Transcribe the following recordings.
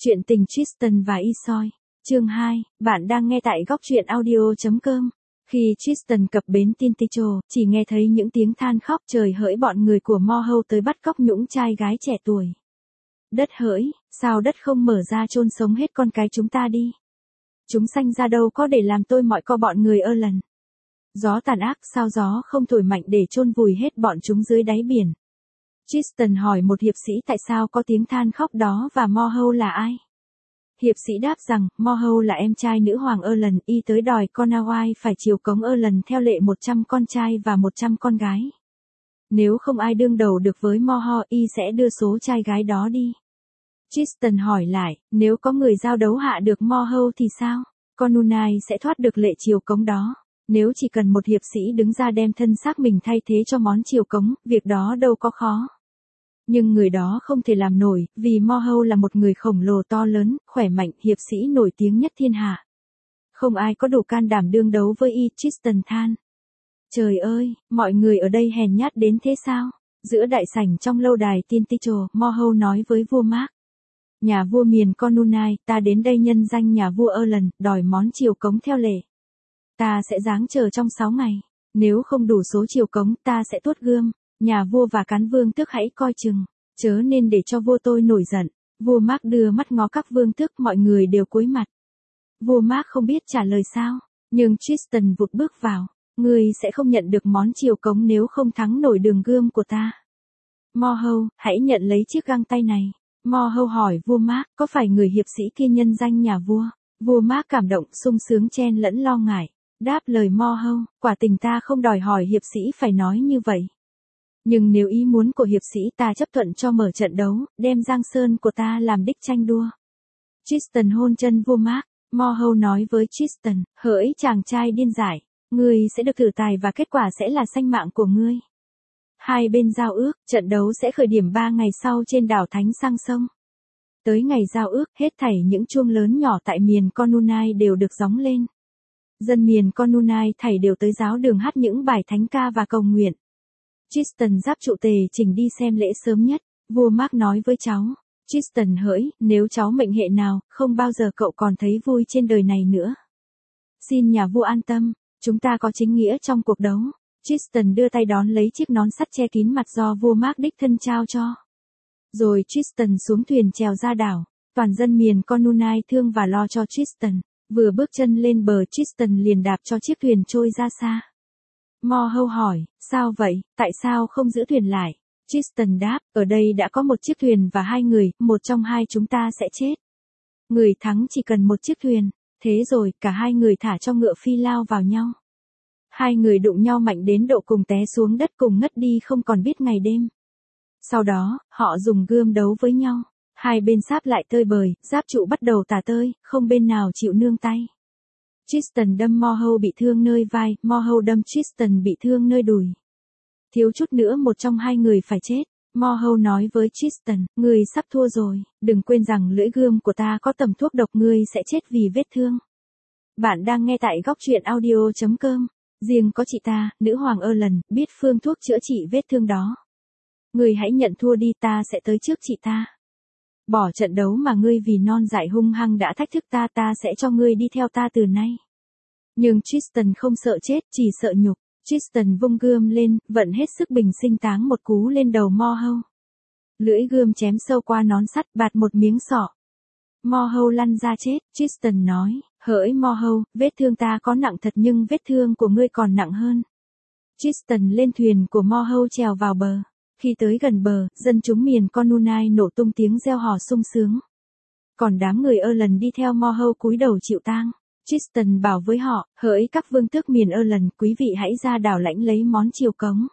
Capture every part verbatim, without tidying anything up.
Chuyện tình Tristan và Isolde. Chương hai, bạn đang nghe tại góc truyện audio chấm com. Khi Tristan cập bến Tinticho, chỉ nghe thấy những tiếng than khóc trời hỡi bọn người của Morholt tới bắt cóc nhũng trai gái trẻ tuổi. Đất hỡi, sao đất không mở ra chôn sống hết con cái chúng ta đi. Chúng sanh ra đâu có để làm tôi mọi co bọn người ơ lần. Gió tàn ác sao gió không thổi mạnh để chôn vùi hết bọn chúng dưới đáy biển. Tristan hỏi một hiệp sĩ tại sao có tiếng than khóc đó và Morholt là ai. Hiệp sĩ đáp rằng, Morholt là em trai nữ hoàng Erlen, y tới đòi Cornwall phải chiều cống Erlen theo lệ một trăm con trai và một trăm con gái. Nếu không ai đương đầu được với Morholt, y sẽ đưa số trai gái đó đi. Tristan hỏi lại, nếu có người giao đấu hạ được Morholt thì sao? Cornwall sẽ thoát được lệ chiều cống đó. Nếu chỉ cần một hiệp sĩ đứng ra đem thân xác mình thay thế cho món chiều cống, việc đó đâu có khó. Nhưng người đó không thể làm nổi, vì Morholt là một người khổng lồ to lớn, khỏe mạnh, hiệp sĩ nổi tiếng nhất thiên hạ. Không ai có đủ can đảm đương đấu với y, Tristan than. Trời ơi, mọi người ở đây hèn nhát đến thế sao? Giữa đại sảnh trong lâu đài Tinticho, Morholt nói với vua Mark. Nhà vua miền Cornwall, ta đến đây nhân danh nhà vua Erlen, đòi món chiều cống theo lệ. Ta sẽ giáng chờ trong sáu ngày. Nếu không đủ số chiều cống, ta sẽ tuốt gươm. Nhà vua và cán vương tước hãy coi chừng, chớ nên để cho vua tôi nổi giận. Vua Mark đưa mắt ngó các vương tước, mọi người đều cúi mặt. Vua Mark không biết trả lời sao, nhưng Tristan vụt bước vào. Ngươi sẽ không nhận được món chiều cống nếu không thắng nổi đường gươm của ta. Morholt, hãy nhận lấy chiếc găng tay này. Morholt hỏi vua Mark, có phải người hiệp sĩ kia nhân danh nhà vua? Vua Mark cảm động, sung sướng chen lẫn lo ngại. Đáp lời Morholt, quả tình ta không đòi hỏi hiệp sĩ phải nói như vậy. Nhưng nếu ý muốn của hiệp sĩ ta chấp thuận cho mở trận đấu, đem Giang Sơn của ta làm đích tranh đua. Tristan hôn chân vua Mark. Morholt nói với Tristan, hỡi chàng trai điên dại, ngươi sẽ được thử tài và kết quả sẽ là sanh mạng của ngươi. Hai bên giao ước, trận đấu sẽ khởi điểm ba ngày sau trên đảo Thánh sang sông. Tới ngày giao ước, hết thảy những chuông lớn nhỏ tại miền Cornwall đều được gióng lên. Dân miền Cornwall thảy đều tới giáo đường hát những bài thánh ca và cầu nguyện. Tristan giáp trụ tề chỉnh đi xem lễ sớm nhất. Vua Mark nói với cháu, Tristan hỡi, nếu cháu mệnh hệ nào, không bao giờ cậu còn thấy vui trên đời này nữa. Xin nhà vua an tâm, chúng ta có chính nghĩa trong cuộc đấu. Tristan đưa tay đón lấy chiếc nón sắt che kín mặt do vua Mark đích thân trao cho. Rồi Tristan xuống thuyền trèo ra đảo. Toàn dân miền Cornwall thương và lo cho Tristan. Vừa bước chân lên bờ, Tristan liền đạp cho chiếc thuyền trôi ra xa. Morholt hỏi, sao vậy, tại sao không giữ thuyền lại? Tristan đáp, ở đây đã có một chiếc thuyền và hai người, một trong hai chúng ta sẽ chết. Người thắng chỉ cần một chiếc thuyền. Thế rồi, cả hai người thả cho ngựa phi lao vào nhau. Hai người đụng nhau mạnh đến độ cùng té xuống đất cùng ngất đi không còn biết ngày đêm. Sau đó, họ dùng gươm đấu với nhau. Hai bên sáp lại tơi bời, giáp trụ bắt đầu tả tơi, không bên nào chịu nương tay. Tristan đâm Morholt bị thương nơi vai, Morholt đâm Tristan bị thương nơi đùi. Thiếu chút nữa một trong hai người phải chết. Morholt nói với Tristan, ngươi sắp thua rồi, đừng quên rằng lưỡi gươm của ta có tầm thuốc độc, ngươi sẽ chết vì vết thương. Bạn đang nghe tại góc truyện audio chấm com. Riêng có chị ta, nữ hoàng Erlen, biết phương thuốc chữa trị vết thương đó. Ngươi hãy nhận thua đi, ta sẽ tới trước chị ta. Bỏ trận đấu mà ngươi vì non dại hung hăng đã thách thức ta, ta sẽ cho ngươi đi theo ta từ nay. Nhưng Tristan không sợ chết, chỉ sợ nhục. Tristan vung gươm lên, vận hết sức bình sinh táng một cú lên đầu Morholt. Lưỡi gươm chém sâu qua nón sắt, bạt một miếng sọ. Morholt lăn ra chết. Tristan nói, hỡi Morholt, vết thương ta có nặng thật nhưng vết thương của ngươi còn nặng hơn. Tristan lên thuyền của Morholt trèo vào bờ. Khi tới gần bờ, dân chúng miền Cornwall nổ tung tiếng reo hò sung sướng. Còn đám người Erlen đi theo Morholt cúi đầu chịu tang. Tristan bảo với họ, hỡi các vương tước miền Erlen, quý vị hãy ra đảo lãnh lấy món chiều cống.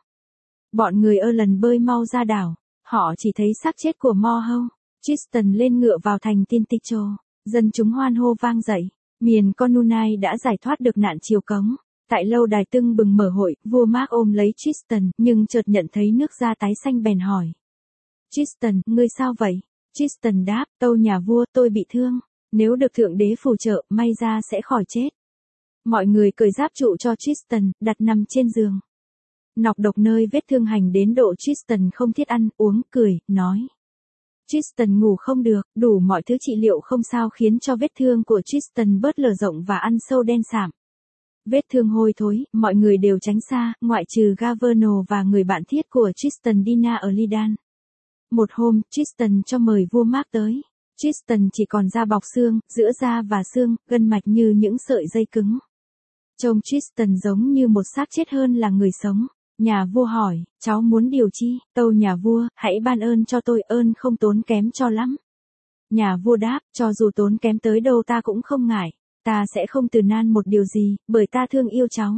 Bọn người Erlen bơi mau ra đảo. Họ chỉ thấy xác chết của Morholt. Tristan lên ngựa vào thành Tinticho. Dân chúng hoan hô vang dậy. Miền Cornwall đã giải thoát được nạn chiều cống. Tại lâu đài tưng bừng mở hội, vua Mark ôm lấy Tristan, nhưng chợt nhận thấy nước da tái xanh bèn hỏi. Tristan, ngươi sao vậy? Tristan đáp, tâu nhà vua, tôi bị thương. Nếu được thượng đế phù trợ, may ra sẽ khỏi chết. Mọi người cởi giáp trụ cho Tristan, đặt nằm trên giường. Nọc độc nơi vết thương hành đến độ Tristan không thiết ăn, uống, cười, nói. Tristan ngủ không được, đủ mọi thứ trị liệu không sao khiến cho vết thương của Tristan bớt lở rộng và ăn sâu đen sạm. Vết thương hôi thối, mọi người đều tránh xa, ngoại trừ Gaverno và người bạn thiết của Tristan Dina ở Lidan. Một hôm, Tristan cho mời vua Mark tới. Tristan chỉ còn da bọc xương, giữa da và xương, gân mạch như những sợi dây cứng. Trông Tristan giống như một xác chết hơn là người sống. Nhà vua hỏi, cháu muốn điều chi? Tâu nhà vua, hãy ban ơn cho tôi, ơn không tốn kém cho lắm. Nhà vua đáp, cho dù tốn kém tới đâu ta cũng không ngại. Ta sẽ không từ nan một điều gì, bởi ta thương yêu cháu.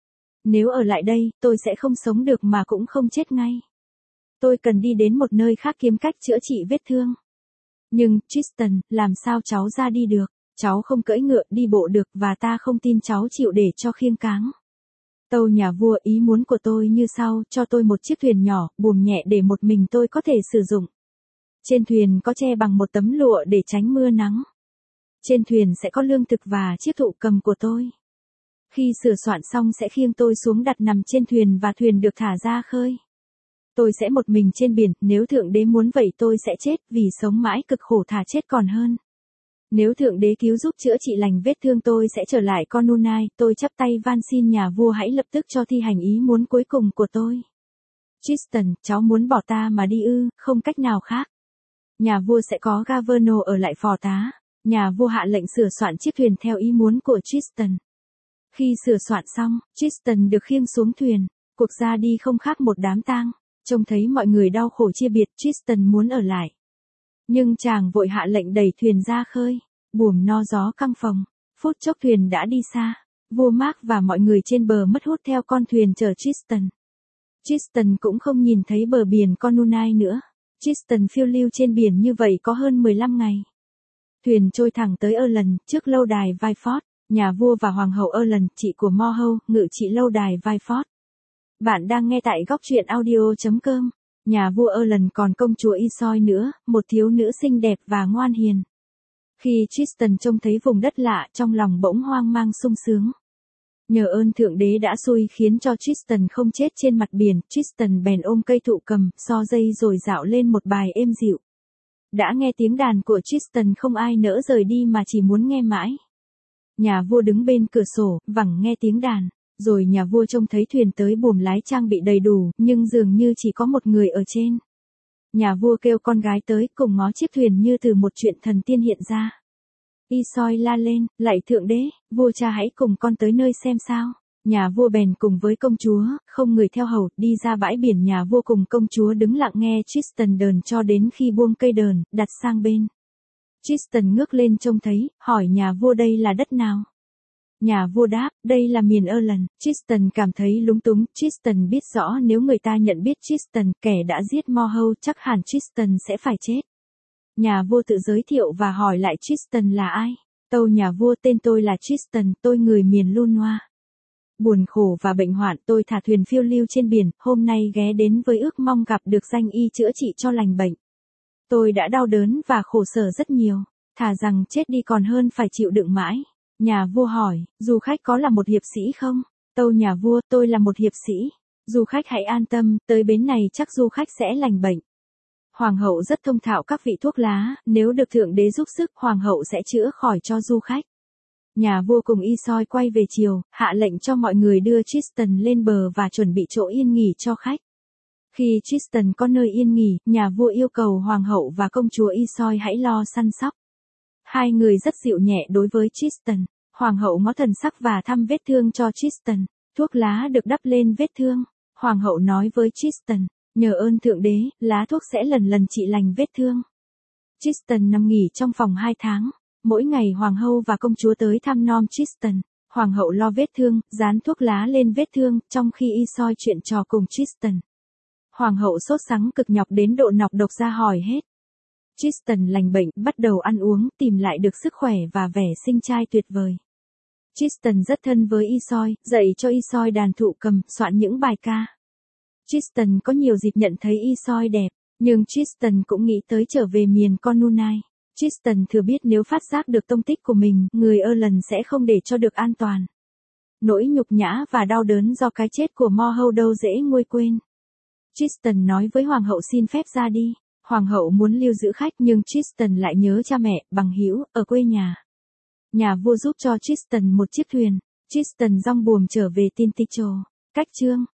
Nếu ở lại đây, tôi sẽ không sống được mà cũng không chết ngay. Tôi cần đi đến một nơi khác kiếm cách chữa trị vết thương. Nhưng, Tristan, làm sao cháu ra đi được? Cháu không cưỡi ngựa đi bộ được và ta không tin cháu chịu để cho khiêng cáng. Tâu nhà vua, ý muốn của tôi như sau, cho tôi một chiếc thuyền nhỏ, buồm nhẹ để một mình tôi có thể sử dụng. Trên thuyền có che bằng một tấm lụa để tránh mưa nắng. Trên thuyền sẽ có lương thực và chiếc thụ cầm của tôi. Khi sửa soạn xong sẽ khiêng tôi xuống đặt nằm trên thuyền và thuyền được thả ra khơi. Tôi sẽ một mình trên biển, nếu Thượng Đế muốn vậy tôi sẽ chết, vì sống mãi cực khổ thà chết còn hơn. Nếu Thượng Đế cứu giúp chữa trị lành vết thương tôi sẽ trở lại con Nunai, tôi chắp tay van xin nhà vua hãy lập tức cho thi hành ý muốn cuối cùng của tôi. Tristan, cháu muốn bỏ ta mà đi ư, không cách nào khác. Nhà vua sẽ có Gaverno ở lại phò tá. Nhà vua hạ lệnh sửa soạn chiếc thuyền theo ý muốn của Tristan. Khi sửa soạn xong, Tristan được khiêng xuống thuyền, cuộc ra đi không khác một đám tang. Trông thấy mọi người đau khổ chia biệt, Tristan muốn ở lại. Nhưng chàng vội hạ lệnh đẩy thuyền ra khơi, buồm no gió căng phồng, phút chốc thuyền đã đi xa. Vua Mark và mọi người trên bờ mất hút theo con thuyền chở Tristan. Tristan cũng không nhìn thấy bờ biển con Nunai nữa. Tristan phiêu lưu trên biển như vậy có hơn mười lăm ngày. Thuyền trôi thẳng tới Erlen, trước lâu đài Villefort, nhà vua và hoàng hậu Erlen, chị của Morholt, ngự trị lâu đài Villefort. Bạn đang nghe tại góc truyện audio chấm com. Nhà vua Erlen còn công chúa Isoi nữa, một thiếu nữ xinh đẹp và ngoan hiền. Khi Tristan trông thấy vùng đất lạ, trong lòng bỗng hoang mang sung sướng. Nhờ ơn Thượng Đế đã xui khiến cho Tristan không chết trên mặt biển, Tristan bèn ôm cây thụ cầm, so dây rồi dạo lên một bài êm dịu. Đã nghe tiếng đàn của Tristan không ai nỡ rời đi mà chỉ muốn nghe mãi. Nhà vua đứng bên cửa sổ, vẳng nghe tiếng đàn. Rồi nhà vua trông thấy thuyền tới buồm lái trang bị đầy đủ, nhưng dường như chỉ có một người ở trên. Nhà vua kêu con gái tới cùng ngó chiếc thuyền như từ một chuyện thần tiên hiện ra. Isoi la lên, lạy Thượng Đế, vua cha hãy cùng con tới nơi xem sao. Nhà vua bèn cùng với công chúa, không người theo hầu, đi ra bãi biển. Nhà vua cùng công chúa đứng lặng nghe Tristan đờn cho đến khi buông cây đờn, đặt sang bên. Tristan ngước lên trông thấy, hỏi nhà vua đây là đất nào? Nhà vua đáp, đây là miền Erlen. Tristan cảm thấy lúng túng, Tristan biết rõ nếu người ta nhận biết Tristan, kẻ đã giết Morholt, chắc hẳn Tristan sẽ phải chết. Nhà vua tự giới thiệu và hỏi lại Tristan là ai. Tâu nhà vua, tên tôi là Tristan, tôi người miền Lunois. Buồn khổ và bệnh hoạn tôi thả thuyền phiêu lưu trên biển, hôm nay ghé đến với ước mong gặp được danh y chữa trị cho lành bệnh. Tôi đã đau đớn và khổ sở rất nhiều, thà rằng chết đi còn hơn phải chịu đựng mãi. Nhà vua hỏi, du khách có là một hiệp sĩ không? Tâu nhà vua, tôi là một hiệp sĩ. Du khách hãy an tâm, tới bến này chắc du khách sẽ lành bệnh. Hoàng hậu rất thông thạo các vị thuốc lá, nếu được Thượng Đế giúp sức, hoàng hậu sẽ chữa khỏi cho du khách. Nhà vua cùng Isoi quay về chiều, hạ lệnh cho mọi người đưa Tristan lên bờ và chuẩn bị chỗ yên nghỉ cho khách. Khi Tristan có nơi yên nghỉ, nhà vua yêu cầu hoàng hậu và công chúa Isoi hãy lo săn sóc. Hai người rất dịu nhẹ đối với Tristan. Hoàng hậu ngó thần sắc và thăm vết thương cho Tristan. Thuốc lá được đắp lên vết thương. Hoàng hậu nói với Tristan, nhờ ơn Thượng Đế, lá thuốc sẽ lần lần trị lành vết thương. Tristan nằm nghỉ trong phòng hai tháng. Mỗi ngày hoàng hậu và công chúa tới thăm nom Tristan. Hoàng hậu lo vết thương, dán thuốc lá lên vết thương, trong khi Isoi chuyện trò cùng Tristan. Hoàng hậu sốt sắng cực nhọc đến độ nọc độc ra hỏi hết. Tristan lành bệnh, bắt đầu ăn uống, tìm lại được sức khỏe và vẻ sinh trai tuyệt vời. Tristan rất thân với Isoi, dạy cho Isoi đàn thụ cầm, soạn những bài ca. Tristan có nhiều dịp nhận thấy Isoi đẹp, nhưng Tristan cũng nghĩ tới trở về miền con Nunai. Tristan thừa biết nếu phát giác được tông tích của mình, người Erlen sẽ không để cho được an toàn. Nỗi nhục nhã và đau đớn do cái chết của Morholt đâu dễ nguôi quên. Tristan nói với hoàng hậu xin phép ra đi. Hoàng hậu muốn lưu giữ khách nhưng Tristan lại nhớ cha mẹ, bằng hữu ở quê nhà. Nhà vua giúp cho Tristan một chiếc thuyền. Tristan dong buồm trở về Tinticho. Cách chương